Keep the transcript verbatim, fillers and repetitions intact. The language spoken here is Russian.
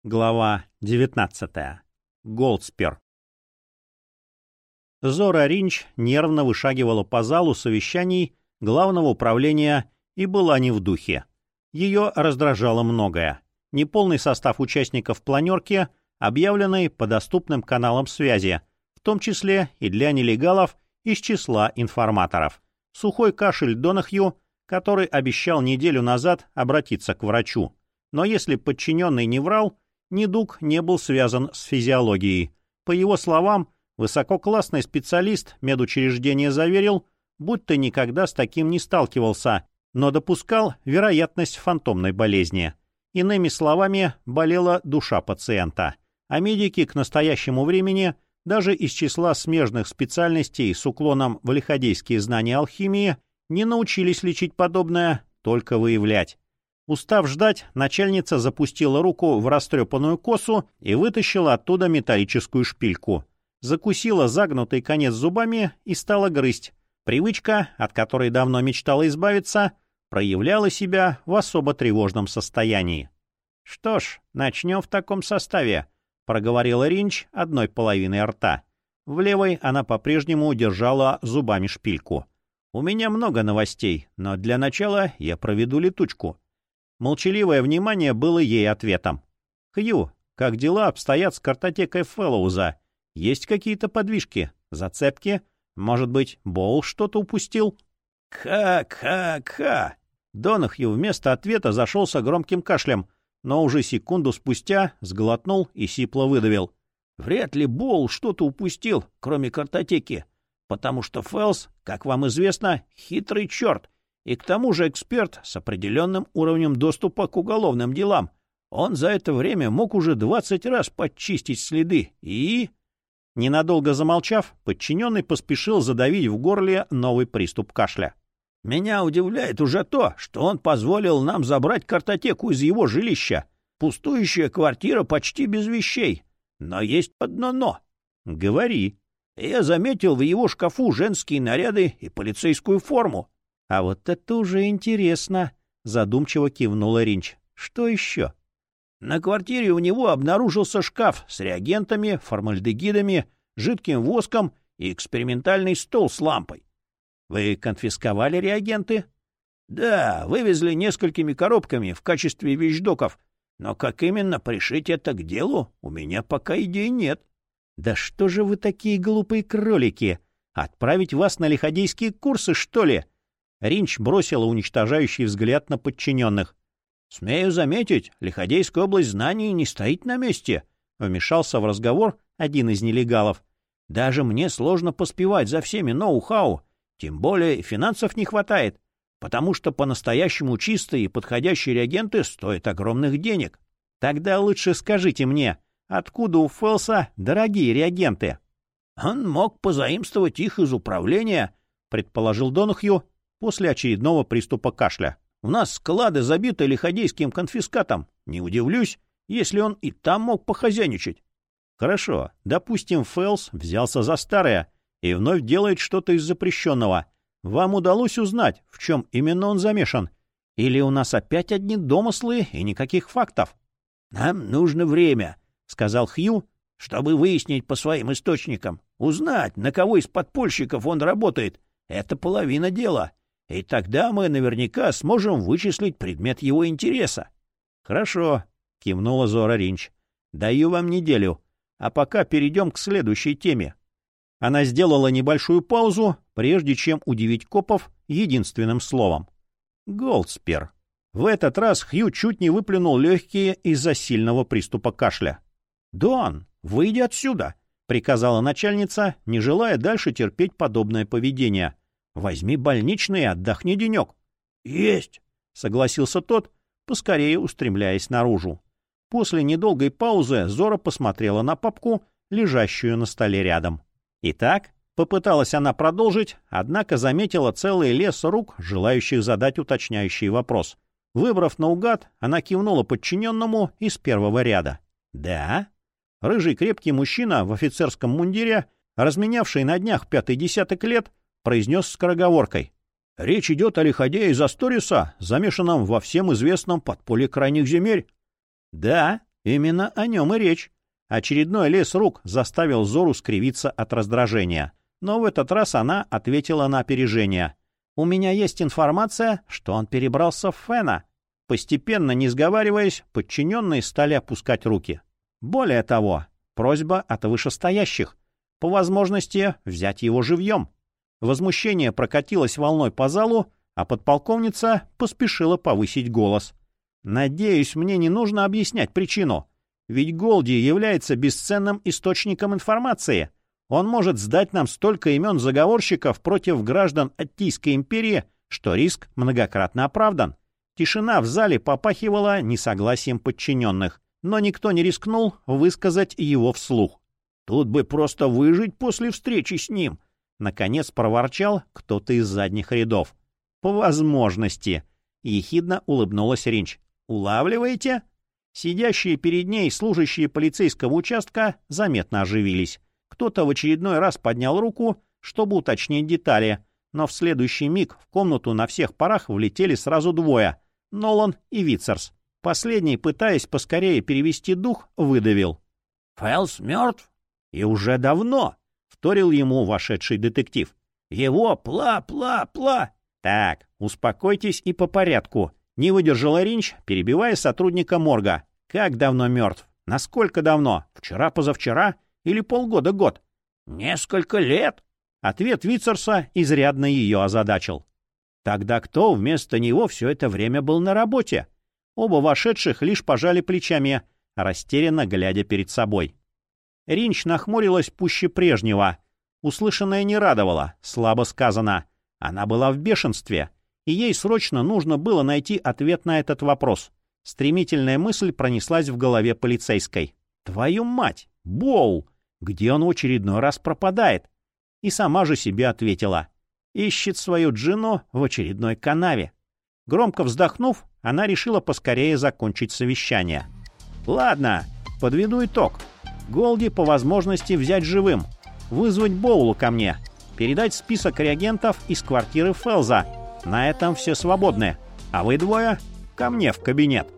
Глава девятнадцатая. Голдспер. Зора Ринч нервно вышагивала по залу совещаний Главного управления и была не в духе. Ее раздражало многое. Неполный состав участников планерки, объявленный по доступным каналам связи, в том числе и для нелегалов из числа информаторов. Сухой кашель Донахью, который обещал неделю назад обратиться к врачу. Но если подчиненный не врал, недуг не был связан с физиологией. По его словам, высококлассный специалист медучреждения заверил, будто никогда с таким не сталкивался, но допускал вероятность фантомной болезни. Иными словами, болела душа пациента. А медики к настоящему времени, даже из числа смежных специальностей с уклоном в лиходейские знания алхимии, не научились лечить подобное, только выявлять. Устав ждать, начальница запустила руку в растрепанную косу и вытащила оттуда металлическую шпильку. Закусила загнутый конец зубами и стала грызть. Привычка, от которой давно мечтала избавиться, проявляла себя в особо тревожном состоянии. — Что ж, начнем в таком составе, — проговорила Ринч одной половиной рта. В левой она по-прежнему удержала зубами шпильку. — У меня много новостей, но для начала я проведу летучку. Молчаливое внимание было ей ответом. — Хью, как дела обстоят с картотекой Фэллоуза? Есть какие-то подвижки? Зацепки? Может быть, Боул что-то упустил? — Ха-ха-ха! Донахью вместо ответа зашелся громким кашлем, но уже секунду спустя сглотнул и сипло выдавил. — Вряд ли Боул что-то упустил, кроме картотеки, потому что Фэллс, как вам известно, хитрый черт. И к тому же эксперт с определенным уровнем доступа к уголовным делам. Он за это время мог уже двадцать раз подчистить следы и... Ненадолго замолчав, подчиненный поспешил задавить в горле новый приступ кашля. «Меня удивляет уже то, что он позволил нам забрать картотеку из его жилища. Пустующая квартира почти без вещей. Но есть одно «но». «Говори». Я заметил в его шкафу женские наряды и полицейскую форму. — А вот это уже интересно, — задумчиво кивнула Ринч. — Что еще? На квартире у него обнаружился шкаф с реагентами, формальдегидами, жидким воском и экспериментальный стол с лампой. — Вы конфисковали реагенты? — Да, вывезли несколькими коробками в качестве вещдоков. Но как именно пришить это к делу, у меня пока идей нет. — Да что же вы такие глупые кролики? Отправить вас на лиходейские курсы, что ли? Ринч бросила уничтожающий взгляд на подчиненных. — Смею заметить, Лиходейская область знаний не стоит на месте, — вмешался в разговор один из нелегалов. — Даже мне сложно поспевать за всеми ноу-хау, тем более финансов не хватает, потому что по-настоящему чистые и подходящие реагенты стоят огромных денег. Тогда лучше скажите мне, откуда у Фэллса дорогие реагенты? — Он мог позаимствовать их из управления, — предположил Донахью после очередного приступа кашля. У нас склады забиты лиходейским конфискатом. Не удивлюсь, если он и там мог похозяйничать. Хорошо, допустим, Фэллс взялся за старое и вновь делает что-то из запрещенного. Вам удалось узнать, в чем именно он замешан? Или у нас опять одни домыслы и никаких фактов? — Нам нужно время, — сказал Хью, — чтобы выяснить по своим источникам. Узнать, на кого из подпольщиков он работает. Это половина дела. И тогда мы наверняка сможем вычислить предмет его интереса. — Хорошо, — кивнула Зора Ринч. — Даю вам неделю. А пока перейдем к следующей теме. Она сделала небольшую паузу, прежде чем удивить копов единственным словом. Голдспер. В этот раз Хью чуть не выплюнул легкие из-за сильного приступа кашля. — Дон, выйди отсюда, — приказала начальница, не желая дальше терпеть подобное поведение. — Возьми больничный и отдохни денек. — Есть, — согласился тот, поскорее устремляясь наружу. После недолгой паузы Зора посмотрела на папку, лежащую на столе рядом. Итак, попыталась она продолжить, однако заметила целый лес рук, желающих задать уточняющий вопрос. Выбрав наугад, она кивнула подчиненному из первого ряда. — Да? Рыжий крепкий мужчина в офицерском мундире, разменявший на днях пятый десяток лет, произнес скороговоркой. — Речь идет о лиходее из Асториса, замешанном во всем известном подполье крайних земель. — Да, Именно о нем и речь. Очередной лес рук заставил Зору скривиться от раздражения. Но в этот раз она ответила на опережение. «У меня есть информация, что он перебрался в Фена». Постепенно, не сговариваясь, подчиненные стали опускать руки. Более того, просьба от вышестоящих. По возможности взять его живьем. Возмущение прокатилось волной по залу, а подполковница поспешила повысить голос. «Надеюсь, мне не нужно объяснять причину. Ведь Голди является бесценным источником информации. Он может сдать нам столько имен заговорщиков против граждан Аттийской империи, что риск многократно оправдан». Тишина в зале попахивала несогласием подчиненных, но никто не рискнул высказать его вслух. «Тут бы просто выжить после встречи с ним!» Наконец проворчал кто-то из задних рядов. «По возможности!» — ехидно улыбнулась Ринч. «Улавливаете?» Сидящие перед ней служащие полицейского участка заметно оживились. Кто-то в очередной раз поднял руку, чтобы уточнить детали, но в следующий миг в комнату на всех парах влетели сразу двое — Нолан и Вицерс. Последний, пытаясь поскорее перевести дух, выдавил. «Фэлс мертв?» «И уже давно!» — вторил ему вошедший детектив. «Его пла-пла-пла!» «Так, успокойтесь и по порядку», — не выдержала Ринч, перебивая сотрудника морга. «Как давно мертв? Насколько давно? Вчера-позавчера? Или полгода-год?» «Несколько лет!» Ответ Вицерса изрядно ее озадачил. Тогда кто вместо него все это время был на работе? Оба вошедших лишь пожали плечами, растерянно глядя перед собой. Ринч нахмурилась пуще прежнего. Услышанное не радовало, слабо сказано. Она была в бешенстве, и ей срочно нужно было найти ответ на этот вопрос. Стремительная мысль пронеслась в голове полицейской. «Твою мать! Боул! Где он в очередной раз пропадает?» И сама же себе ответила. Ищет свою Джину в очередной канаве. Громко вздохнув, она решила поскорее закончить совещание. «Ладно, подведу итог. Голди по возможности взять живым, вызвать Боулу ко мне, передать список реагентов из квартиры Фэлза. На этом все свободны. А вы двое ко мне в кабинет».